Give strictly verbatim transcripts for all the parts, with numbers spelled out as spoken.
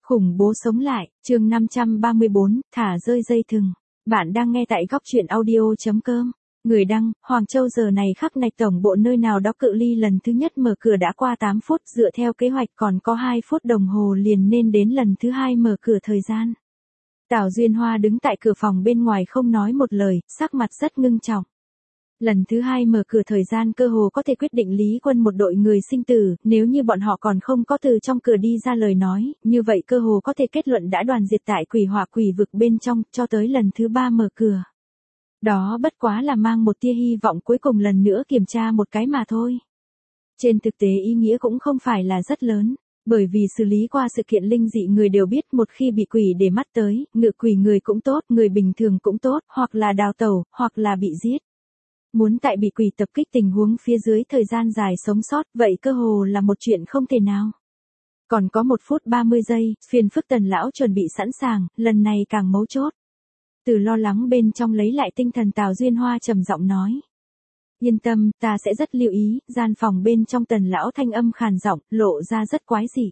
Khủng bố sống lại, chương năm trăm ba mươi bốn, thả rơi dây thừng. Bạn đang nghe tại góc truyện audio.com. Người đăng, Hoàng Châu giờ này khắc này tổng bộ nơi nào đó cự ly lần thứ nhất mở cửa đã qua tám phút, dựa theo kế hoạch còn có hai phút đồng hồ liền nên đến lần thứ hai mở cửa thời gian. Tào Duyên Hoa đứng tại cửa phòng bên ngoài không nói một lời, sắc mặt rất ngưng trọng. Lần thứ hai mở cửa thời gian cơ hồ có thể quyết định Lý Quân một đội người sinh tử, nếu như bọn họ còn không có từ trong cửa đi ra lời nói, như vậy cơ hồ có thể kết luận đã đoàn diệt tại quỷ hỏa quỷ vực bên trong, cho tới lần thứ ba mở cửa. Đó bất quá là mang một tia hy vọng cuối cùng lần nữa kiểm tra một cái mà thôi. Trên thực tế ý nghĩa cũng không phải là rất lớn. Bởi vì xử lý qua sự kiện linh dị người đều biết một khi bị quỷ để mắt tới, ngự quỷ người cũng tốt, người bình thường cũng tốt, hoặc là đào tẩu, hoặc là bị giết. Muốn tại bị quỷ tập kích tình huống phía dưới thời gian dài sống sót, vậy cơ hồ là một chuyện không thể nào. Còn có một phút ba mươi giây, phiền phức Tần lão chuẩn bị sẵn sàng, lần này càng mấu chốt. Từ lo lắng bên trong lấy lại tinh thần Tào Duyên Hoa trầm giọng nói. Yên tâm, ta sẽ rất lưu ý, gian phòng bên trong Tần lão thanh âm khàn giọng, lộ ra rất quái dị.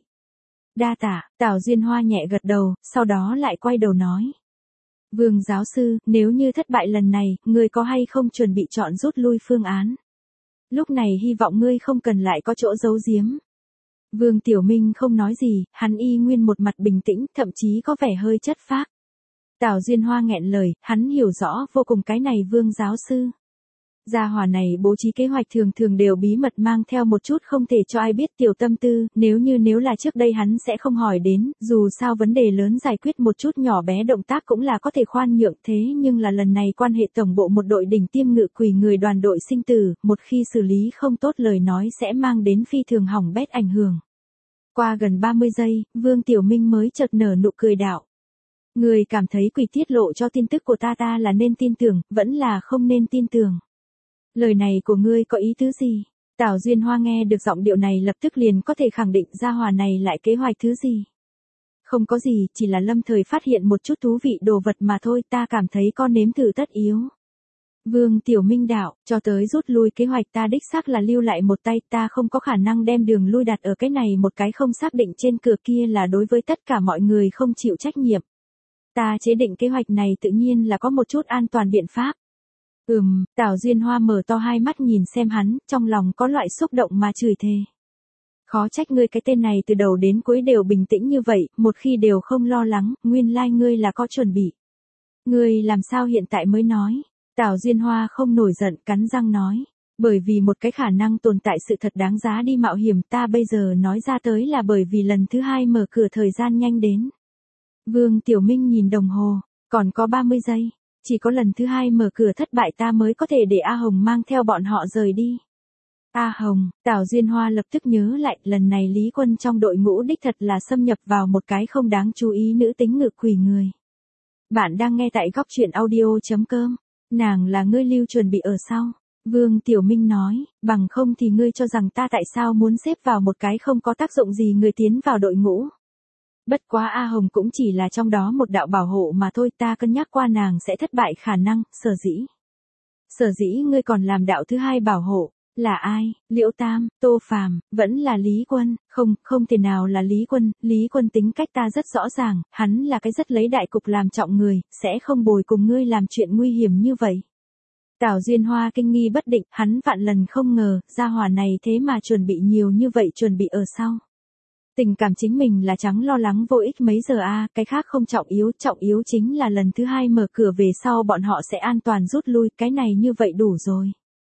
Đa tạ, Tào Duyên Hoa nhẹ gật đầu, sau đó lại quay đầu nói. Vương giáo sư, nếu như thất bại lần này, ngươi có hay không chuẩn bị chọn rút lui phương án? Lúc này hy vọng ngươi không cần lại có chỗ giấu giếm. Vương Tiểu Minh không nói gì, hắn y nguyên một mặt bình tĩnh, thậm chí có vẻ hơi chất phác. Tào Duyên Hoa nghẹn lời, hắn hiểu rõ vô cùng cái này Vương giáo sư. Gia hỏa này bố trí kế hoạch thường thường đều bí mật mang theo một chút không thể cho ai biết tiểu tâm tư, nếu như nếu là trước đây hắn sẽ không hỏi đến, dù sao vấn đề lớn giải quyết một chút nhỏ bé động tác cũng là có thể khoan nhượng thế nhưng là lần này quan hệ tổng bộ một đội đỉnh tiêm ngự quỷ người đoàn đội sinh tử, một khi xử lý không tốt lời nói sẽ mang đến phi thường hỏng bét ảnh hưởng. Qua gần ba mươi giây, Vương Tiểu Minh mới chợt nở nụ cười đạo. Người cảm thấy quỷ tiết lộ cho tin tức của ta ta là nên tin tưởng, vẫn là không nên tin tưởng. Lời này của ngươi có ý tứ gì? Tào Duyên Hoa nghe được giọng điệu này lập tức liền có thể khẳng định gia hỏa này lại kế hoạch thứ gì. Không có gì, chỉ là lâm thời phát hiện một chút thú vị đồ vật mà thôi, ta cảm thấy con nếm thử tất yếu. Vương Tiểu Minh đạo, cho tới rút lui kế hoạch ta đích xác là lưu lại một tay, ta không có khả năng đem đường lui đặt ở cái này một cái không xác định trên cửa kia là đối với tất cả mọi người không chịu trách nhiệm. Ta chế định kế hoạch này tự nhiên là có một chút an toàn biện pháp. Ừm, Tào Duyên Hoa mở to hai mắt nhìn xem hắn, trong lòng có loại xúc động mà chửi thề. Khó trách ngươi cái tên này từ đầu đến cuối đều bình tĩnh như vậy, một khi đều không lo lắng, nguyên lai like ngươi là có chuẩn bị. Ngươi làm sao hiện tại mới nói? Tào Duyên Hoa không nổi giận, cắn răng nói. Bởi vì một cái khả năng tồn tại sự thật đáng giá đi mạo hiểm ta bây giờ nói ra tới là bởi vì lần thứ hai mở cửa thời gian nhanh đến. Vương Tiểu Minh nhìn đồng hồ, còn có ba mươi giây. Chỉ có lần thứ hai mở cửa thất bại ta mới có thể để A Hồng mang theo bọn họ rời đi. A Hồng, Tào Duyên Hoa lập tức nhớ lại, lần này Lý Quân trong đội ngũ đích thật là xâm nhập vào một cái không đáng chú ý nữ tính ngự quỷ người. Bạn đang nghe tại góc truyện audio.com, nàng là ngươi lưu chuẩn bị ở sau. Vương Tiểu Minh nói, bằng không thì ngươi cho rằng ta tại sao muốn xếp vào một cái không có tác dụng gì người tiến vào đội ngũ. Bất quá A Hồng cũng chỉ là trong đó một đạo bảo hộ mà thôi, ta cân nhắc qua nàng sẽ thất bại khả năng, sở dĩ. Sở dĩ ngươi còn làm đạo thứ hai bảo hộ, là ai? Liễu Tam, Tô Phàm, vẫn là Lý Quân, không, không thể nào là Lý Quân, Lý Quân tính cách ta rất rõ ràng, hắn là cái rất lấy đại cục làm trọng người, sẽ không bồi cùng ngươi làm chuyện nguy hiểm như vậy. Tào Duyên Hoa kinh nghi bất định, hắn vạn lần không ngờ, gia hỏa này thế mà chuẩn bị nhiều như vậy chuẩn bị ở sau. Tình cảm chính mình là trắng lo lắng vô ích mấy giờ a à, cái khác không trọng yếu, trọng yếu chính là lần thứ hai mở cửa về sau bọn họ sẽ an toàn rút lui, cái này như vậy đủ rồi.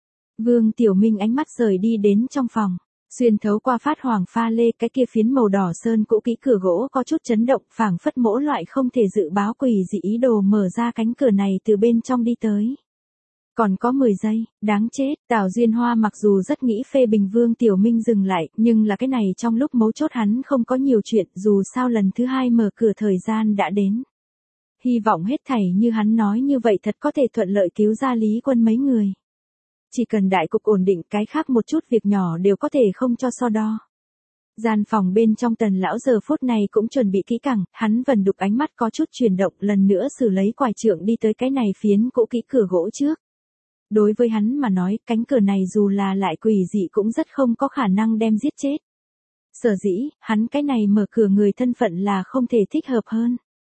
Vương Tiểu Minh ánh mắt rời đi đến trong phòng, xuyên thấu qua phát hoàng pha lê cái kia phiến màu đỏ sơn cũ kỹ cửa gỗ có chút chấn động, phảng phất mỗi loại không thể dự báo quỷ dị ý đồ mở ra cánh cửa này từ bên trong đi tới. Còn có mười giây, đáng chết, Tào Duyên Hoa mặc dù rất nghĩ phê bình Vương Tiểu Minh dừng lại, nhưng là cái này trong lúc mấu chốt hắn không có nhiều chuyện, dù sao lần thứ hai mở cửa thời gian đã đến. Hy vọng hết thảy như hắn nói như vậy thật có thể thuận lợi cứu ra Lý Quân mấy người. Chỉ cần đại cục ổn định cái khác một chút việc nhỏ đều có thể không cho so đo. Gian phòng bên trong Tần lão giờ phút này cũng chuẩn bị kỹ càng, hắn vần đục ánh mắt có chút chuyển động lần nữa xử lấy quải trượng đi tới cái này phiến cũ kỹ cửa gỗ trước. Đối với hắn mà nói, cánh cửa này dù là lại quỷ dị cũng rất không có khả năng đem giết chết. Sở dĩ, hắn cái này mở cửa người thân phận là không thể thích hợp hơn.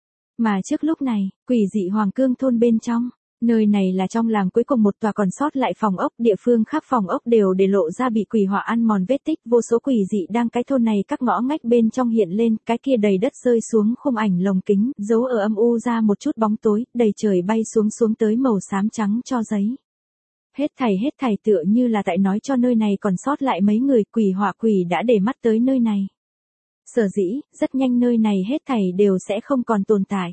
Mà trước lúc này, quỷ dị Hoàng Cương thôn bên trong, nơi này là trong làng cuối cùng một tòa còn sót lại phòng ốc, địa phương khác phòng ốc đều để lộ ra bị quỷ hỏa ăn mòn vết tích, vô số quỷ dị đang cái thôn này các ngõ ngách bên trong hiện lên, cái kia đầy đất rơi xuống khung ảnh lồng kính, giấu ở âm u ra một chút bóng tối, đầy trời bay xuống xuống tới màu xám trắng cho giấy. Hết thảy hết thảy tựa như là tại nói cho nơi này còn sót lại mấy người, quỷ hỏa quỷ đã để mắt tới nơi này. Sở dĩ, rất nhanh nơi này hết thảy đều sẽ không còn tồn tại.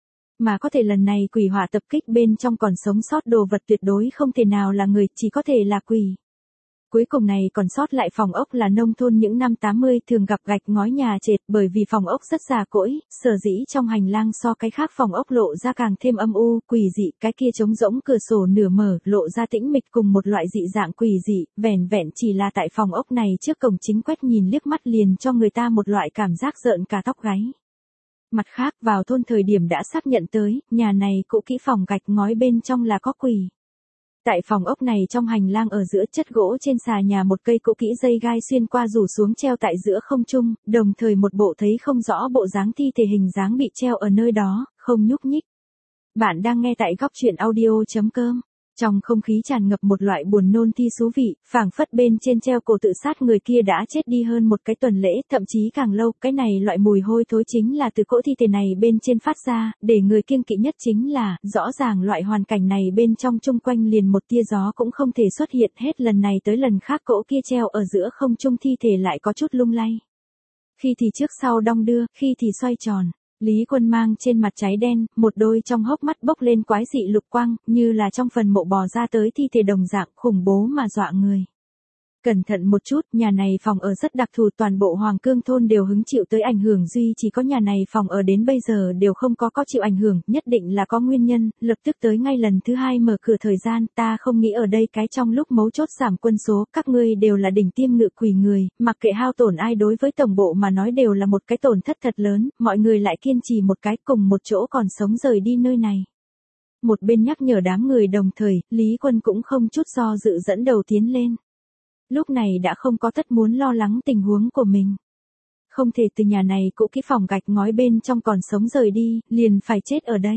Mà có thể lần này quỷ hỏa tập kích bên trong còn sống sót đồ vật tuyệt đối không thể nào là người, chỉ có thể là quỷ. Cuối cùng này còn sót lại phòng ốc là nông thôn những năm tám mươi thường gặp gạch ngói nhà trệt, bởi vì phòng ốc rất già cỗi, sở dĩ trong hành lang so cái khác phòng ốc lộ ra càng thêm âm u, quỷ dị, cái kia trống rỗng cửa sổ nửa mở, lộ ra tĩnh mịch cùng một loại dị dạng quỷ dị, vẻn vẹn chỉ là tại phòng ốc này trước cổng chính quét nhìn liếc mắt liền cho người ta một loại cảm giác rợn cả tóc gáy. Mặt khác, vào thôn thời điểm đã xác nhận tới, nhà này cũ kỹ phòng gạch ngói bên trong là có quỷ. Tại phòng ốc này trong hành lang ở giữa chất gỗ trên xà nhà một cây cũ kỹ dây gai xuyên qua rủ xuống treo tại giữa không trung, đồng thời một bộ thấy không rõ bộ dáng thi thể hình dáng bị treo ở nơi đó, không nhúc nhích. Bạn đang nghe tại góc truyện audio chấm com. Trong không khí tràn ngập một loại buồn nôn thi thú vị, phảng phất bên trên treo cổ tự sát người kia đã chết đi hơn một cái tuần lễ, thậm chí càng lâu, cái này loại mùi hôi thối chính là từ cỗ thi thể này bên trên phát ra, để người kiêng kỵ nhất chính là, rõ ràng loại hoàn cảnh này bên trong chung quanh liền một tia gió cũng không thể xuất hiện, hết lần này tới lần khác cỗ kia treo ở giữa không trung thi thể lại có chút lung lay. Khi thì trước sau đong đưa, khi thì xoay tròn. Lý Quân mang trên mặt cháy đen, một đôi trong hốc mắt bốc lên quái dị lục quang, như là trong phần mộ bò ra tới thi thể đồng dạng khủng bố mà dọa người. Cẩn thận một chút, nhà này phòng ở rất đặc thù, toàn bộ Hoàng Cương thôn đều hứng chịu tới ảnh hưởng, duy chỉ có nhà này phòng ở đến bây giờ đều không có có chịu ảnh hưởng, nhất định là có nguyên nhân, lập tức tới ngay lần thứ hai mở cửa thời gian, ta không nghĩ ở đây cái trong lúc mấu chốt giảm quân số, các ngươi đều là đỉnh tiêm ngự quỷ người, mặc kệ hao tổn ai đối với tổng bộ mà nói đều là một cái tổn thất thật lớn, mọi người lại kiên trì một cái cùng một chỗ còn sống rời đi nơi này. Một bên nhắc nhở đám người đồng thời, Lý Quân cũng không chút do dự dẫn đầu tiến lên. Lúc này đã không có tất muốn lo lắng tình huống của mình. Không thể từ nhà này cũ kỹ phòng gạch ngói bên trong còn sống rời đi, liền phải chết ở đây.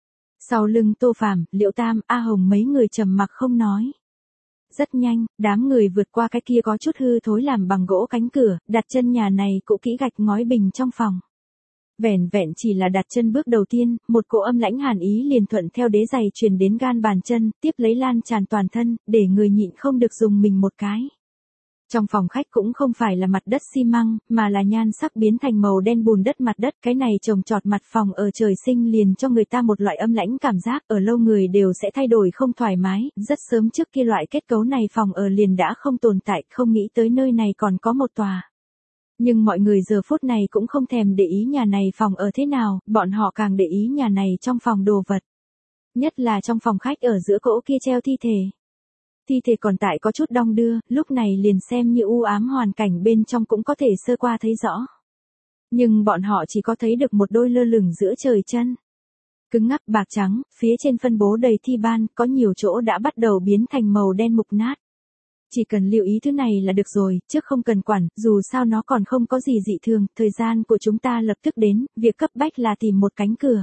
Sau lưng Tô Phàm, Liễu Tam, A Hồng mấy người trầm mặc không nói. Rất nhanh, đám người vượt qua cái kia có chút hư thối làm bằng gỗ cánh cửa, đặt chân nhà này cũ kỹ gạch ngói bình trong phòng. Vẻn vẹn chỉ là đặt chân bước đầu tiên, một cỗ âm lãnh hàn ý liền thuận theo đế giày truyền đến gan bàn chân, tiếp lấy lan tràn toàn thân, để người nhịn không được dùng mình một cái. Trong phòng khách cũng không phải là mặt đất xi măng, mà là nhan sắc biến thành màu đen bùn đất mặt đất, cái này trồng trọt mặt phòng ở trời sinh liền cho người ta một loại âm lãnh cảm giác, ở lâu người đều sẽ thay đổi không thoải mái, rất sớm trước kia loại kết cấu này phòng ở liền đã không tồn tại, không nghĩ tới nơi này còn có một tòa. Nhưng mọi người giờ phút này cũng không thèm để ý nhà này phòng ở thế nào, bọn họ càng để ý nhà này trong phòng đồ vật. Nhất là trong phòng khách ở giữa cỗ kia treo thi thể. Thi thể còn tại có chút đong đưa, lúc này liền xem như u ám hoàn cảnh bên trong cũng có thể sơ qua thấy rõ. Nhưng bọn họ chỉ có thấy được một đôi lơ lửng giữa trời chân. Cứng ngắc bạc trắng, phía trên phân bố đầy thi ban, có nhiều chỗ đã bắt đầu biến thành màu đen mục nát. Chỉ cần lưu ý thứ này là được rồi, chứ không cần quản, dù sao nó còn không có gì dị thường, thời gian của chúng ta lập tức đến, việc cấp bách là tìm một cánh cửa.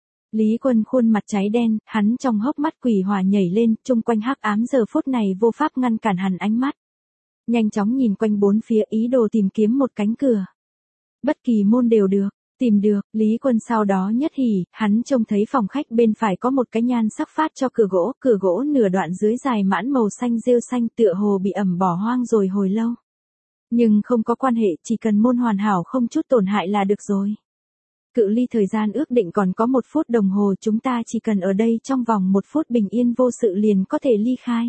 Lý Quân khuôn mặt cháy đen, hắn trong hốc mắt quỷ hỏa nhảy lên, chung quanh hắc ám giờ phút này vô pháp ngăn cản hắn ánh mắt. Nhanh chóng nhìn quanh bốn phía ý đồ tìm kiếm một cánh cửa. Bất kỳ môn đều được, tìm được, Lý Quân sau đó nhất hỉ, hắn trông thấy phòng khách bên phải có một cái nhan sắc phát cho cửa gỗ, cửa gỗ nửa đoạn dưới dài mãn màu xanh rêu xanh tựa hồ bị ẩm bỏ hoang rồi hồi lâu. Nhưng không có quan hệ, chỉ cần môn hoàn hảo không chút tổn hại là được rồi. Cự ly thời gian ước định còn có một phút đồng hồ, chúng ta chỉ cần ở đây trong vòng một phút bình yên vô sự liền có thể ly khai.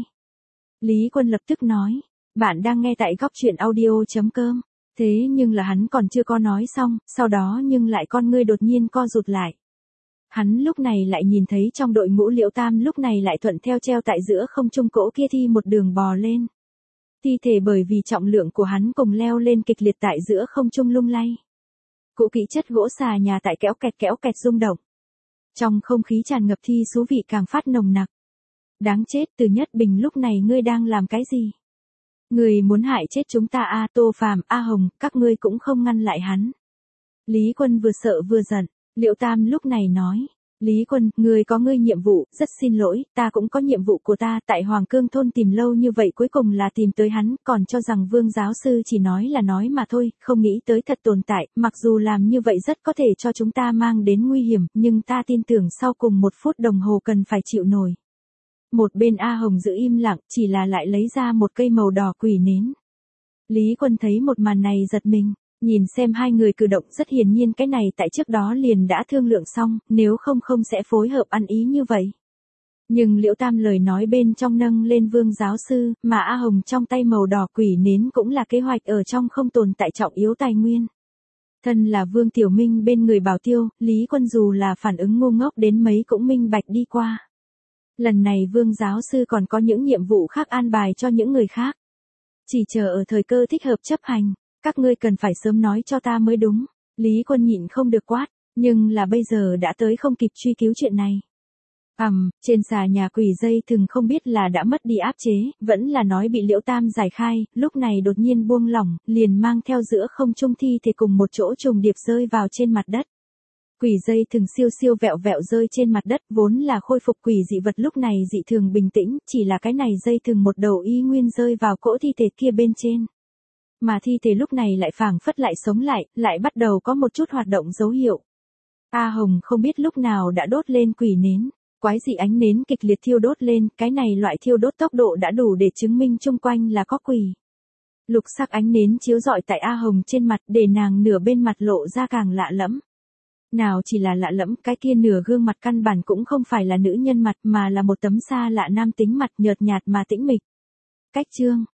Lý Quân lập tức nói, bạn đang nghe tại góc truyện audio chấm com. Thế nhưng là hắn còn chưa có nói xong, sau đó nhưng lại con ngươi đột nhiên co rụt lại. Hắn lúc này lại nhìn thấy trong đội ngũ Liễu Tam lúc này lại thuận theo treo tại giữa không trung cỗ kia thi một đường bò lên. Thi thể bởi vì trọng lượng của hắn cùng leo lên kịch liệt tại giữa không trung lung lay. Cỗ kỹ chất gỗ xà nhà tại kéo kẹt kéo kẹt rung động. Trong không khí tràn ngập thi thú vị càng phát nồng nặc. Đáng chết, Từ Nhất Bình lúc này ngươi đang làm cái gì? Người muốn hại chết chúng ta A Tô Phàm, A Hồng, các ngươi cũng không ngăn lại hắn. Lý Quân vừa sợ vừa giận, Liễu Tam lúc này nói. Lý Quân, ngươi có ngươi nhiệm vụ, rất xin lỗi, ta cũng có nhiệm vụ của ta, tại Hoàng Cương thôn tìm lâu như vậy cuối cùng là tìm tới hắn, còn cho rằng Vương giáo sư chỉ nói là nói mà thôi, không nghĩ tới thật tồn tại, mặc dù làm như vậy rất có thể cho chúng ta mang đến nguy hiểm, nhưng ta tin tưởng sau cùng một phút đồng hồ cần phải chịu nổi. Một bên A Hồng giữ im lặng, chỉ là lại lấy ra một cây màu đỏ quỷ nến. Lý Quân thấy một màn này giật mình. Nhìn xem hai người cử động rất hiển nhiên cái này tại trước đó liền đã thương lượng xong, nếu không không sẽ phối hợp ăn ý như vậy. Nhưng Liễu Tam lời nói bên trong nâng lên Vương giáo sư, mà A Hồng trong tay màu đỏ quỷ nến cũng là kế hoạch ở trong không tồn tại trọng yếu tài nguyên. Thân là Vương Tiểu Minh bên người Bảo Tiêu, Lý Quân dù là phản ứng ngu ngốc đến mấy cũng minh bạch đi qua. Lần này Vương giáo sư còn có những nhiệm vụ khác an bài cho những người khác. Chỉ chờ ở thời cơ thích hợp chấp hành. Các ngươi cần phải sớm nói cho ta mới đúng. Lý Quân nhịn không được quát, nhưng là bây giờ đã tới không kịp truy cứu chuyện này. Ầm, um, trên xà nhà quỷ dây thừng không biết là đã mất đi áp chế, vẫn là nói bị Liễu Tam giải khai, lúc này đột nhiên buông lỏng, liền mang theo giữa không trung thi thể cùng một chỗ trùng điệp rơi vào trên mặt đất. Quỷ dây thừng siêu siêu vẹo vẹo rơi trên mặt đất, vốn là khôi phục quỷ dị vật lúc này dị thường bình tĩnh, chỉ là cái này dây thừng một đầu y nguyên rơi vào cỗ thi thể kia bên trên. Mà thi thể lúc này lại phảng phất lại sống lại, lại bắt đầu có một chút hoạt động dấu hiệu. A Hồng không biết lúc nào đã đốt lên quỷ nến, quái dị ánh nến kịch liệt thiêu đốt lên, cái này loại thiêu đốt tốc độ đã đủ để chứng minh chung quanh là có quỷ. Lục sắc ánh nến chiếu rọi tại A Hồng trên mặt, để nàng nửa bên mặt lộ ra càng lạ lẫm. Nào chỉ là lạ lẫm, cái kia nửa gương mặt căn bản cũng không phải là nữ nhân mặt mà là một tấm xa lạ nam tính mặt nhợt nhạt mà tĩnh mịch. Cách chương